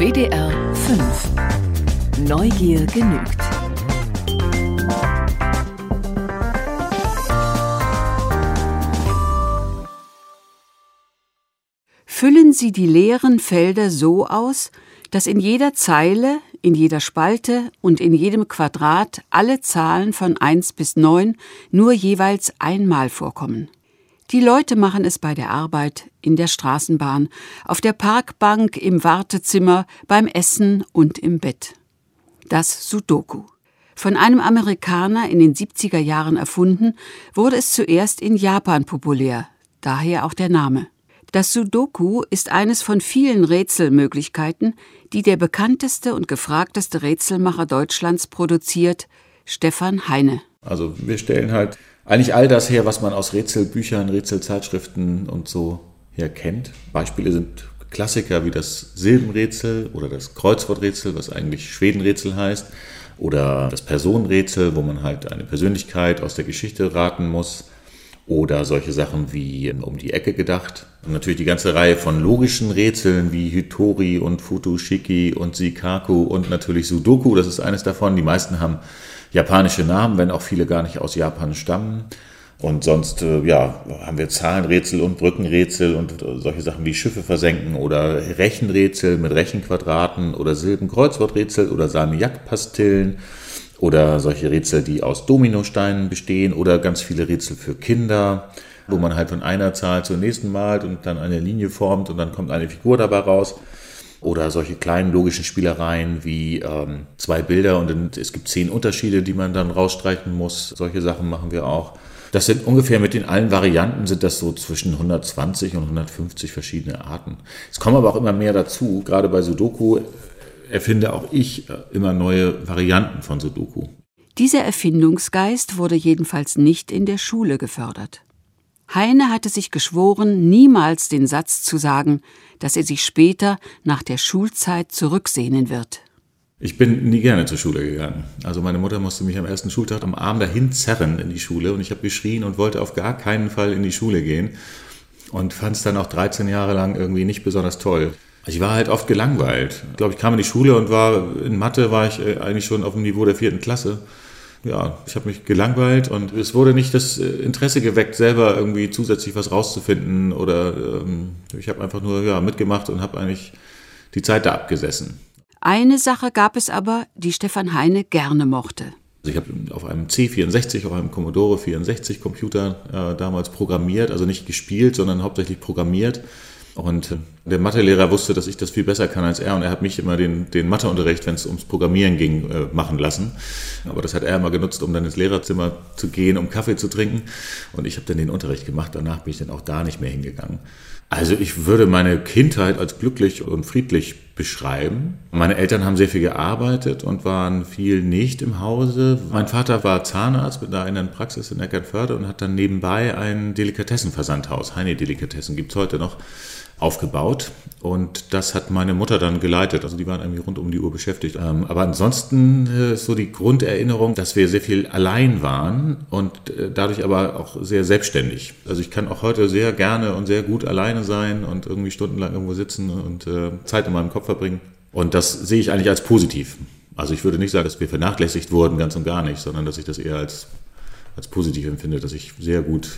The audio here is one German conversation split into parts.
WDR 5. Neugier genügt. Füllen Sie die leeren Felder so aus, dass in jeder Zeile, in jeder Spalte und in jedem Quadrat alle Zahlen von 1 bis 9 nur jeweils einmal vorkommen. Die Leute machen es bei der Arbeit, in der Straßenbahn, auf der Parkbank, im Wartezimmer, beim Essen und im Bett. Das Sudoku. Von einem Amerikaner in den 70er Jahren erfunden, wurde es zuerst in Japan populär, daher auch der Name. Das Sudoku ist eines von vielen Rätselmöglichkeiten, die der bekannteste und gefragteste Rätselmacher Deutschlands produziert, Stefan Heine. Also wir stellen halt eigentlich all das her, was man aus Rätselbüchern, Rätselzeitschriften und so her kennt. Beispiele sind Klassiker wie das Silbenrätsel oder das Kreuzworträtsel, was eigentlich Schwedenrätsel heißt, oder das Personenrätsel, wo man halt eine Persönlichkeit aus der Geschichte raten muss, oder solche Sachen wie um die Ecke gedacht. Und natürlich die ganze Reihe von logischen Rätseln wie Hitori und Futoshiki und Shikaku und natürlich Sudoku, das ist eines davon. Die meisten haben japanische Namen, wenn auch viele gar nicht aus Japan stammen. Und sonst haben wir Zahlenrätsel und Brückenrätsel und solche Sachen wie Schiffe versenken oder Rechenrätsel mit Rechenquadraten oder Silbenkreuzworträtsel oder Salmiak-Pastillen oder solche Rätsel, die aus Dominosteinen bestehen oder ganz viele Rätsel für Kinder, wo man halt von einer Zahl zur nächsten malt und dann eine Linie formt und dann kommt eine Figur dabei raus. Oder solche kleinen logischen Spielereien wie 2 Bilder und es gibt 10 Unterschiede, die man dann rausstreichen muss. Solche Sachen machen wir auch. Das sind ungefähr mit den allen Varianten sind das so zwischen 120 und 150 verschiedene Arten. Es kommen aber auch immer mehr dazu. Gerade bei Sudoku erfinde auch ich immer neue Varianten von Sudoku. Dieser Erfindungsgeist wurde jedenfalls nicht in der Schule gefördert. Heine hatte sich geschworen, niemals den Satz zu sagen, dass er sich später nach der Schulzeit zurücksehnen wird. Ich bin nie gerne zur Schule gegangen. Also meine Mutter musste mich am ersten Schultag am Arm dahin zerren in die Schule und ich habe geschrien und wollte auf gar keinen Fall in die Schule gehen und fand es dann auch 13 Jahre lang irgendwie nicht besonders toll. Ich war halt oft gelangweilt. Ich glaube, ich kam in die Schule und in Mathe war ich eigentlich schon auf dem Niveau der 4. Klasse. Ja, ich habe mich gelangweilt und es wurde nicht das Interesse geweckt, selber irgendwie zusätzlich was rauszufinden oder ich habe einfach nur mitgemacht und habe eigentlich die Zeit da abgesessen. Eine Sache gab es aber, die Stefan Heine gerne mochte. Also ich habe auf einem C64, auf einem Commodore 64 Computer damals programmiert, also nicht gespielt, sondern hauptsächlich programmiert. Und der Mathelehrer wusste, dass ich das viel besser kann als er und er hat mich immer den Matheunterricht, wenn es ums Programmieren ging, machen lassen. Aber das hat er immer genutzt, um dann ins Lehrerzimmer zu gehen, um Kaffee zu trinken. Und ich habe dann den Unterricht gemacht, danach bin ich dann auch da nicht mehr hingegangen. Also ich würde meine Kindheit als glücklich und friedlich beschreiben. Meine Eltern haben sehr viel gearbeitet und waren viel nicht im Hause. Mein Vater war Zahnarzt mit einer eigenen Praxis in Eckernförde und hat dann nebenbei ein Delikatessenversandhaus, Heine Delikatessen, gibt es heute noch, aufgebaut und das hat meine Mutter dann geleitet, also die waren irgendwie rund um die Uhr beschäftigt. Aber ansonsten ist so die Grunderinnerung, dass wir sehr viel allein waren und dadurch aber auch sehr selbstständig. Also ich kann auch heute sehr gerne und sehr gut alleine sein und irgendwie stundenlang irgendwo sitzen und Zeit in meinem Kopf verbringen und das sehe ich eigentlich als positiv. Also ich würde nicht sagen, dass wir vernachlässigt wurden, ganz und gar nicht, sondern dass ich das eher als positiv empfinde, dass ich sehr gut,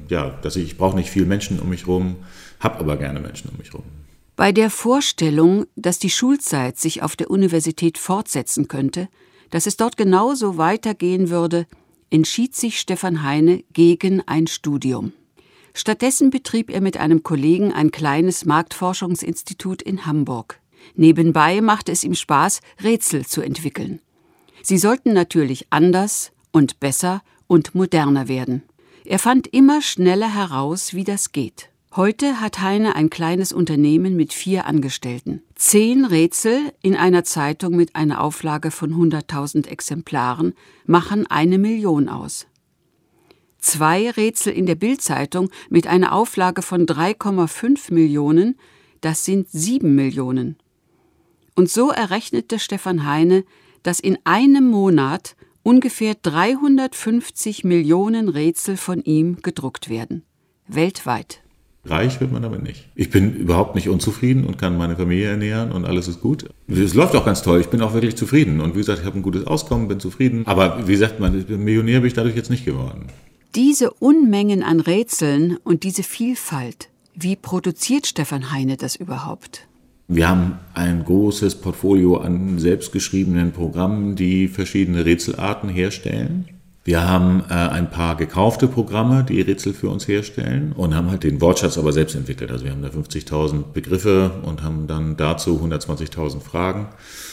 ich brauche nicht viel Menschen um mich rum, habe aber gerne Menschen um mich rum. Bei der Vorstellung, dass die Schulzeit sich auf der Universität fortsetzen könnte, dass es dort genauso weitergehen würde, entschied sich Stefan Heine gegen ein Studium. Stattdessen betrieb er mit einem Kollegen ein kleines Marktforschungsinstitut in Hamburg. Nebenbei machte es ihm Spaß, Rätsel zu entwickeln. Sie sollten natürlich anders und besser und moderner werden. Er fand immer schneller heraus, wie das geht. Heute hat Heine ein kleines Unternehmen mit 4 Angestellten. 10 Rätsel in einer Zeitung mit einer Auflage von 100.000 Exemplaren machen 1 Million aus. 2 Rätsel in der Bild-Zeitung mit einer Auflage von 3,5 Millionen, das sind 7 Millionen. Und so errechnete Stefan Heine, dass in einem Monat ungefähr 350 Millionen Rätsel von ihm gedruckt werden. Weltweit. Reich wird man damit nicht. Ich bin überhaupt nicht unzufrieden und kann meine Familie ernähren und alles ist gut. Es läuft auch ganz toll, ich bin auch wirklich zufrieden. Und wie gesagt, ich habe ein gutes Auskommen, bin zufrieden. Aber wie gesagt, Millionär bin ich dadurch jetzt nicht geworden. Diese Unmengen an Rätseln und diese Vielfalt, wie produziert Stefan Heine das überhaupt? Wir haben ein großes Portfolio an selbstgeschriebenen Programmen, die verschiedene Rätselarten herstellen. Wir haben ein paar gekaufte Programme, die Rätsel für uns herstellen und haben halt den Wortschatz aber selbst entwickelt. Also wir haben da 50.000 Begriffe und haben dann dazu 120.000 Fragen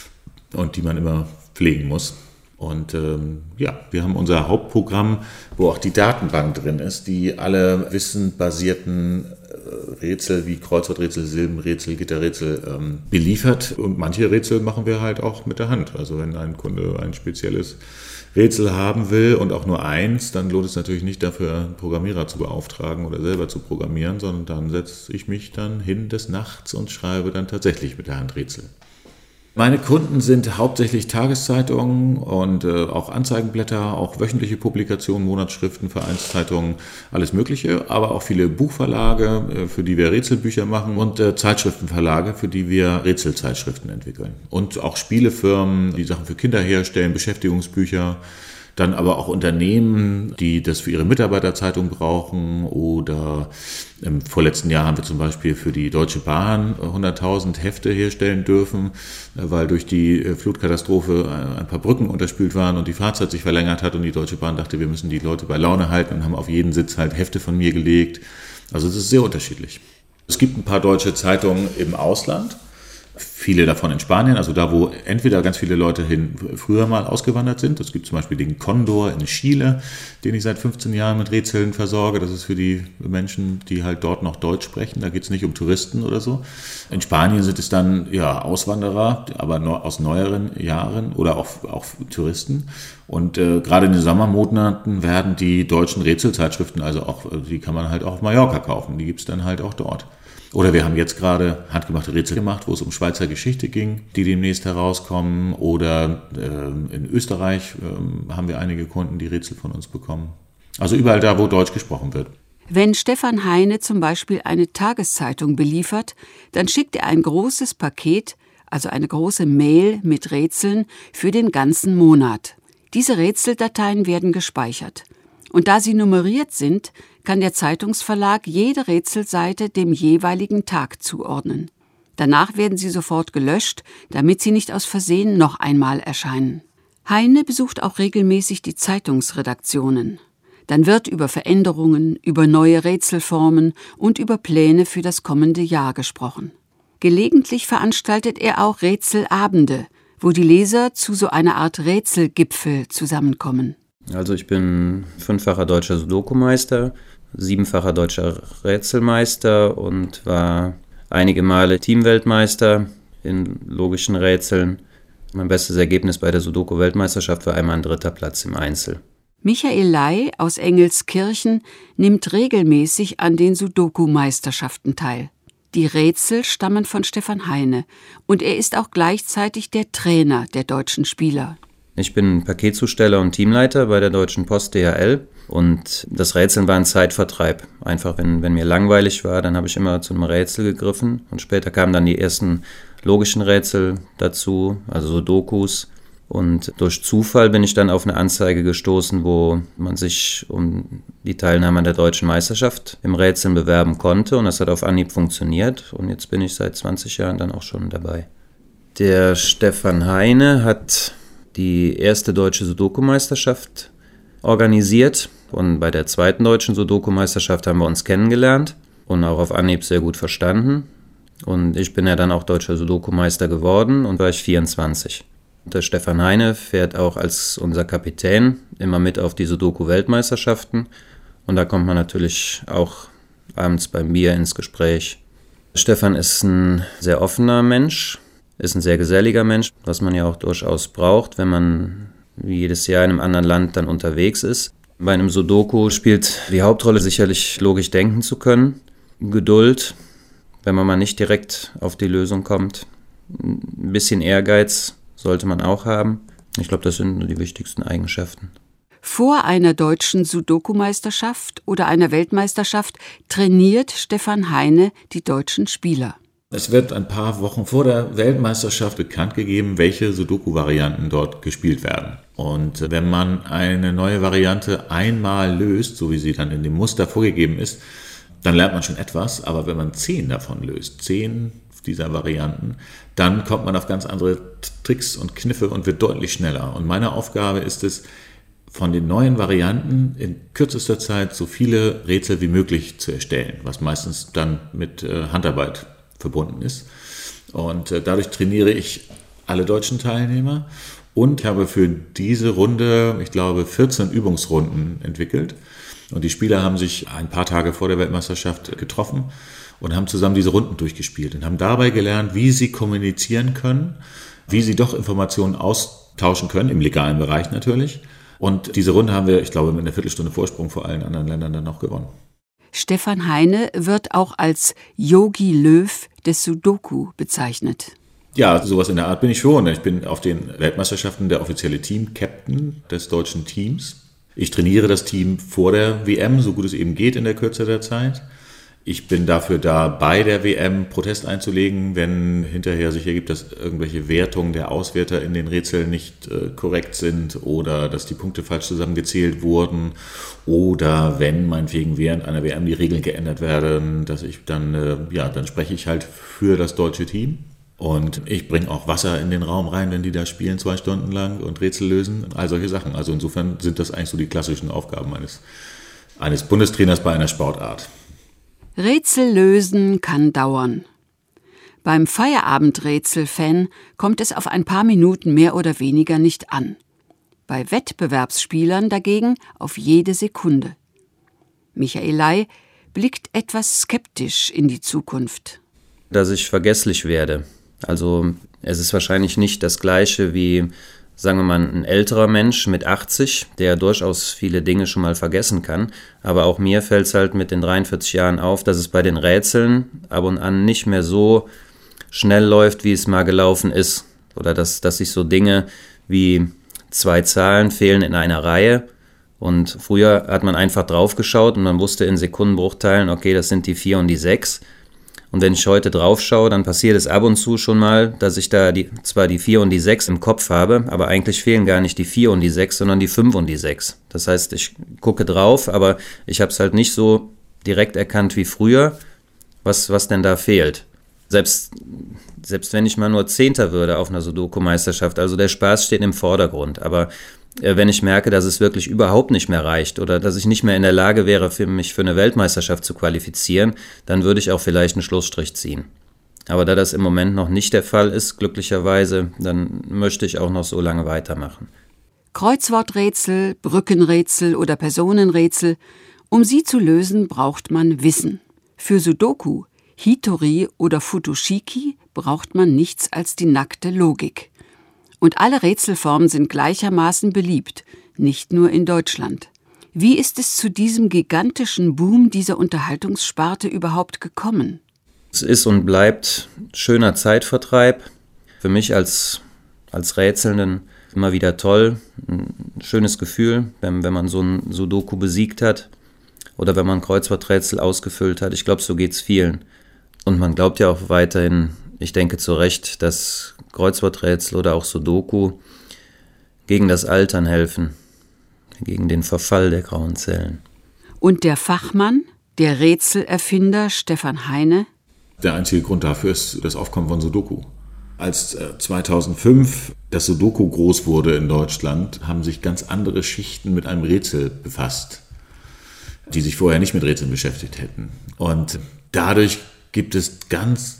und die man immer pflegen muss. Und wir haben unser Hauptprogramm, wo auch die Datenbank drin ist, die alle wissenbasierten Rätsel wie Kreuzworträtsel, Silbenrätsel, Gitterrätsel beliefert. Und manche Rätsel machen wir halt auch mit der Hand. Also wenn ein Kunde ein spezielles Rätsel haben will und auch nur eins, dann lohnt es natürlich nicht dafür, einen Programmierer zu beauftragen oder selber zu programmieren, sondern dann setze ich mich dann hin des Nachts und schreibe dann tatsächlich mit der Hand Rätsel. Meine Kunden sind hauptsächlich Tageszeitungen und auch Anzeigenblätter, auch wöchentliche Publikationen, Monatsschriften, Vereinszeitungen, alles Mögliche, aber auch viele Buchverlage, für die wir Rätselbücher machen und Zeitschriftenverlage, für die wir Rätselzeitschriften entwickeln. Und auch Spielefirmen, die Sachen für Kinder herstellen, Beschäftigungsbücher. Dann aber auch Unternehmen, die das für ihre Mitarbeiterzeitung brauchen oder im vorletzten Jahr haben wir zum Beispiel für die Deutsche Bahn 100.000 Hefte herstellen dürfen, weil durch die Flutkatastrophe ein paar Brücken unterspült waren und die Fahrzeit sich verlängert hat und die Deutsche Bahn dachte, wir müssen die Leute bei Laune halten und haben auf jeden Sitz halt Hefte von mir gelegt. Also es ist sehr unterschiedlich. Es gibt ein paar deutsche Zeitungen im Ausland. Viele davon in Spanien, also da, wo entweder ganz viele Leute früher mal ausgewandert sind. Es gibt zum Beispiel den Condor in Chile, den ich seit 15 Jahren mit Rätseln versorge. Das ist für die Menschen, die halt dort noch Deutsch sprechen. Da geht es nicht um Touristen oder so. In Spanien sind es dann Auswanderer, aber aus neueren Jahren oder auch Touristen. Und gerade in den Sommermonaten werden die deutschen Rätselzeitschriften, also auch, die kann man halt auch auf Mallorca kaufen. Die gibt es dann halt auch dort. Oder wir haben jetzt gerade handgemachte Rätsel gemacht, wo es um Schweizer Geschichte ging, die demnächst herauskommen. Oder in Österreich haben wir einige Kunden, die Rätsel von uns bekommen. Also überall da, wo Deutsch gesprochen wird. Wenn Stefan Heine zum Beispiel eine Tageszeitung beliefert, dann schickt er ein großes Paket, also eine große Mail mit Rätseln für den ganzen Monat. Diese Rätseldateien werden gespeichert. Und da sie nummeriert sind, kann der Zeitungsverlag jede Rätselseite dem jeweiligen Tag zuordnen. Danach werden sie sofort gelöscht, damit sie nicht aus Versehen noch einmal erscheinen. Heine besucht auch regelmäßig die Zeitungsredaktionen. Dann wird über Veränderungen, über neue Rätselformen und über Pläne für das kommende Jahr gesprochen. Gelegentlich veranstaltet er auch Rätselabende, wo die Leser zu so einer Art Rätselgipfel zusammenkommen. Also ich bin 5-facher deutscher Sudoku-Meister, 7-facher deutscher Rätselmeister und war einige Male Teamweltmeister in logischen Rätseln. Mein bestes Ergebnis bei der Sudoku-Weltmeisterschaft war einmal ein 3. Platz im Einzel. Michael Ley aus Engelskirchen nimmt regelmäßig an den Sudoku-Meisterschaften teil. Die Rätsel stammen von Stefan Heine und er ist auch gleichzeitig der Trainer der deutschen Spieler. Ich bin Paketzusteller und Teamleiter bei der Deutschen Post DHL und das Rätseln war ein Zeitvertreib. Einfach, wenn mir langweilig war, dann habe ich immer zu einem Rätsel gegriffen und später kamen dann die ersten logischen Rätsel dazu, also Sudokus. Und durch Zufall bin ich dann auf eine Anzeige gestoßen, wo man sich um die Teilnahme an der Deutschen Meisterschaft im Rätseln bewerben konnte und das hat auf Anhieb funktioniert und jetzt bin ich seit 20 Jahren dann auch schon dabei. Der Stefan Heine hat die erste deutsche Sudoku-Meisterschaft organisiert und bei der zweiten deutschen Sudoku-Meisterschaft haben wir uns kennengelernt und auch auf Anhieb sehr gut verstanden. Und ich bin ja dann auch deutscher Sudoku-Meister geworden und war ich 24. Und der Stefan Heine fährt auch als unser Kapitän immer mit auf die Sudoku-Weltmeisterschaften und da kommt man natürlich auch abends beim Bier ins Gespräch. Stefan ist ein sehr offener Mensch. Ist ein sehr geselliger Mensch, was man ja auch durchaus braucht, wenn man wie jedes Jahr in einem anderen Land dann unterwegs ist. Bei einem Sudoku spielt die Hauptrolle sicherlich logisch denken zu können, Geduld, wenn man mal nicht direkt auf die Lösung kommt. Ein bisschen Ehrgeiz sollte man auch haben. Ich glaube, das sind die wichtigsten Eigenschaften. Vor einer deutschen Sudoku-Meisterschaft oder einer Weltmeisterschaft trainiert Stefan Heine die deutschen Spieler. Es wird ein paar Wochen vor der Weltmeisterschaft bekannt gegeben, welche Sudoku-Varianten dort gespielt werden. Und wenn man eine neue Variante einmal löst, so wie sie dann in dem Muster vorgegeben ist, dann lernt man schon etwas. Aber wenn man 10 davon löst, 10 dieser Varianten, dann kommt man auf ganz andere Tricks und Kniffe und wird deutlich schneller. Und meine Aufgabe ist es, von den neuen Varianten in kürzester Zeit so viele Rätsel wie möglich zu erstellen, was meistens dann mit Handarbeit verbunden ist. Und dadurch trainiere ich alle deutschen Teilnehmer und habe für diese Runde, ich glaube, 14 Übungsrunden entwickelt. Und die Spieler haben sich ein paar Tage vor der Weltmeisterschaft getroffen und haben zusammen diese Runden durchgespielt und haben dabei gelernt, wie sie kommunizieren können, wie sie doch Informationen austauschen können, im legalen Bereich natürlich. Und diese Runde haben wir, ich glaube, mit einer Viertelstunde Vorsprung vor allen anderen Ländern dann auch gewonnen. Stefan Heine wird auch als Jogi Löw des Sudoku bezeichnet. Ja, sowas in der Art bin ich schon. Ich bin auf den Weltmeisterschaften der offizielle Team-Captain des deutschen Teams. Ich trainiere das Team vor der WM, so gut es eben geht in der Kürze der Zeit. Ich bin dafür da, bei der WM Protest einzulegen, wenn hinterher sich ergibt, dass irgendwelche Wertungen der Auswerter in den Rätseln nicht korrekt sind oder dass die Punkte falsch zusammengezählt wurden oder wenn meinetwegen während einer WM die Regeln geändert werden, dass ich dann, dann spreche ich halt für das deutsche Team. Und ich bringe auch Wasser in den Raum rein, wenn die da spielen 2 Stunden lang und Rätsel lösen, all solche Sachen. Also insofern sind das eigentlich so die klassischen Aufgaben eines Bundestrainers bei einer Sportart. Rätsel lösen kann dauern. Beim Feierabendrätsel-Fan kommt es auf ein paar Minuten mehr oder weniger nicht an. Bei Wettbewerbsspielern dagegen auf jede Sekunde. Michael Ley blickt etwas skeptisch in die Zukunft. Dass ich vergesslich werde. Also es ist wahrscheinlich nicht das Gleiche wie, sagen wir mal, ein älterer Mensch mit 80, der durchaus viele Dinge schon mal vergessen kann. Aber auch mir fällt es halt mit den 43 Jahren auf, dass es bei den Rätseln ab und an nicht mehr so schnell läuft, wie es mal gelaufen ist. Oder dass sich so Dinge wie 2 Zahlen fehlen in einer Reihe. Und früher hat man einfach drauf geschaut und man wusste in Sekundenbruchteilen, okay, das sind die 4 und die 6. Und wenn ich heute drauf schaue, dann passiert es ab und zu schon mal, dass ich da zwar die 4 und die 6 im Kopf habe, aber eigentlich fehlen gar nicht die 4 und die 6, sondern die 5 und die 6. Das heißt, ich gucke drauf, aber ich habe es halt nicht so direkt erkannt wie früher, was denn da fehlt. Selbst wenn ich mal nur Zehnter würde auf einer Sudoku-Meisterschaft, also der Spaß steht im Vordergrund, aber wenn ich merke, dass es wirklich überhaupt nicht mehr reicht oder dass ich nicht mehr in der Lage wäre, mich für eine Weltmeisterschaft zu qualifizieren, dann würde ich auch vielleicht einen Schlussstrich ziehen. Aber da das im Moment noch nicht der Fall ist, glücklicherweise, dann möchte ich auch noch so lange weitermachen. Kreuzworträtsel, Brückenrätsel oder Personenrätsel, um sie zu lösen, braucht man Wissen. Für Sudoku, Hitori oder Futoshiki braucht man nichts als die nackte Logik. Und alle Rätselformen sind gleichermaßen beliebt, nicht nur in Deutschland. Wie ist es zu diesem gigantischen Boom dieser Unterhaltungssparte überhaupt gekommen? Es ist und bleibt schöner Zeitvertreib. Für mich als Rätselnden immer wieder toll. Ein schönes Gefühl, wenn man so ein Sudoku besiegt hat oder wenn man Kreuzworträtsel ausgefüllt hat. Ich glaube, so geht's vielen. Und man glaubt ja auch weiterhin, ich denke zu Recht, dass Kreuzworträtsel oder auch Sudoku gegen das Altern helfen, gegen den Verfall der grauen Zellen. Und der Fachmann, der Rätselerfinder Stefan Heine? Der einzige Grund dafür ist das Aufkommen von Sudoku. Als 2005 das Sudoku groß wurde in Deutschland, haben sich ganz andere Schichten mit einem Rätsel befasst, die sich vorher nicht mit Rätseln beschäftigt hätten. Und dadurch gibt es ganz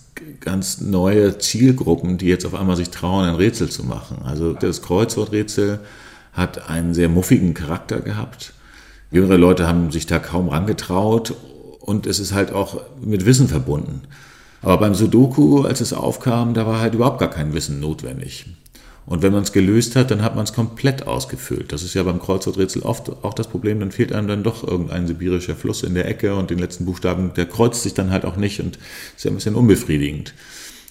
neue Zielgruppen, die jetzt auf einmal sich trauen, ein Rätsel zu machen. Also das Kreuzworträtsel hat einen sehr muffigen Charakter gehabt. Jüngere Leute haben sich da kaum rangetraut und es ist halt auch mit Wissen verbunden. Aber beim Sudoku, als es aufkam, da war halt überhaupt gar kein Wissen notwendig. Und wenn man es gelöst hat, dann hat man es komplett ausgefüllt. Das ist ja beim Kreuzworträtsel oft auch das Problem, dann fehlt einem dann doch irgendein sibirischer Fluss in der Ecke und den letzten Buchstaben, der kreuzt sich dann halt auch nicht und ist ja ein bisschen unbefriedigend.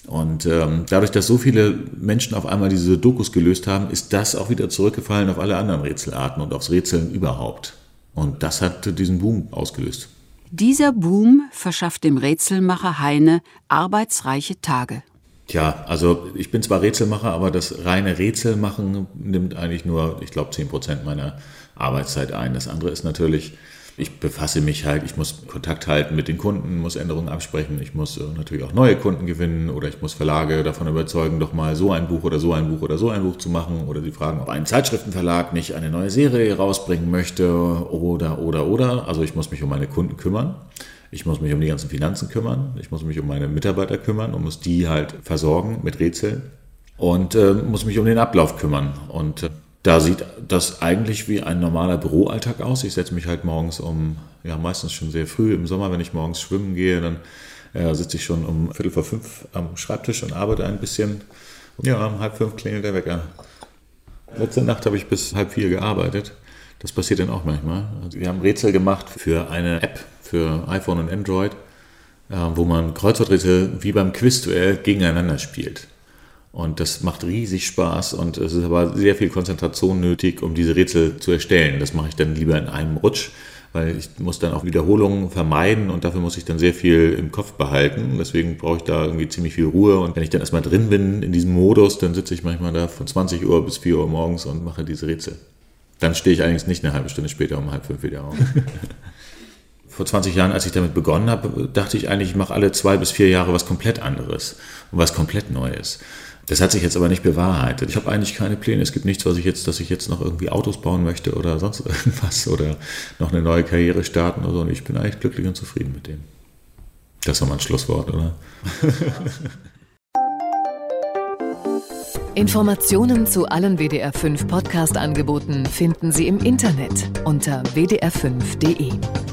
Und dadurch, dass so viele Menschen auf einmal diese Dokus gelöst haben, ist das auch wieder zurückgefallen auf alle anderen Rätselarten und aufs Rätseln überhaupt. Und das hat diesen Boom ausgelöst. Dieser Boom verschafft dem Rätselmacher Heine arbeitsreiche Tage. Tja, also ich bin zwar Rätselmacher, aber das reine Rätselmachen nimmt eigentlich nur, ich glaube, 10% meiner Arbeitszeit ein. Das andere ist natürlich, ich befasse mich halt, ich muss Kontakt halten mit den Kunden, muss Änderungen absprechen, ich muss natürlich auch neue Kunden gewinnen oder ich muss Verlage davon überzeugen, doch mal so ein Buch oder so ein Buch oder so ein Buch zu machen oder sie fragen, ob ein Zeitschriftenverlag nicht eine neue Serie rausbringen möchte oder. Also ich muss mich um meine Kunden kümmern. Ich muss mich um die ganzen Finanzen kümmern, ich muss mich um meine Mitarbeiter kümmern und muss die halt versorgen mit Rätseln und muss mich um den Ablauf kümmern. Und da sieht das eigentlich wie ein normaler Büroalltag aus. Ich setze mich halt morgens meistens schon sehr früh im Sommer, wenn ich morgens schwimmen gehe, dann sitze ich schon um 4:45 am Schreibtisch und arbeite ein bisschen. Ja, um 4:30 klingelt der Wecker. Letzte Nacht habe ich bis 3:30 gearbeitet. Das passiert dann auch manchmal. Also wir haben Rätsel gemacht für eine App für iPhone und Android, wo man Kreuzworträtsel wie beim Quizduell gegeneinander spielt. Und das macht riesig Spaß und es ist aber sehr viel Konzentration nötig, um diese Rätsel zu erstellen. Das mache ich dann lieber in einem Rutsch, weil ich muss dann auch Wiederholungen vermeiden und dafür muss ich dann sehr viel im Kopf behalten. Deswegen brauche ich da irgendwie ziemlich viel Ruhe und wenn ich dann erstmal drin bin in diesem Modus, dann sitze ich manchmal da von 20 Uhr bis 4 Uhr morgens und mache diese Rätsel. Dann stehe ich allerdings nicht eine halbe Stunde später um 4:30 wieder auf. Vor 20 Jahren, als ich damit begonnen habe, dachte ich eigentlich, ich mache alle 2 bis 4 Jahre was komplett anderes und was komplett Neues. Das hat sich jetzt aber nicht bewahrheitet. Ich habe eigentlich keine Pläne. Es gibt nichts, dass ich jetzt noch irgendwie Autos bauen möchte oder sonst irgendwas oder noch eine neue Karriere starten oder so. Und ich bin eigentlich glücklich und zufrieden mit dem. Das war mal ein Schlusswort, oder? Informationen zu allen WDR 5 Podcast-Angeboten finden Sie im Internet unter wdr5.de.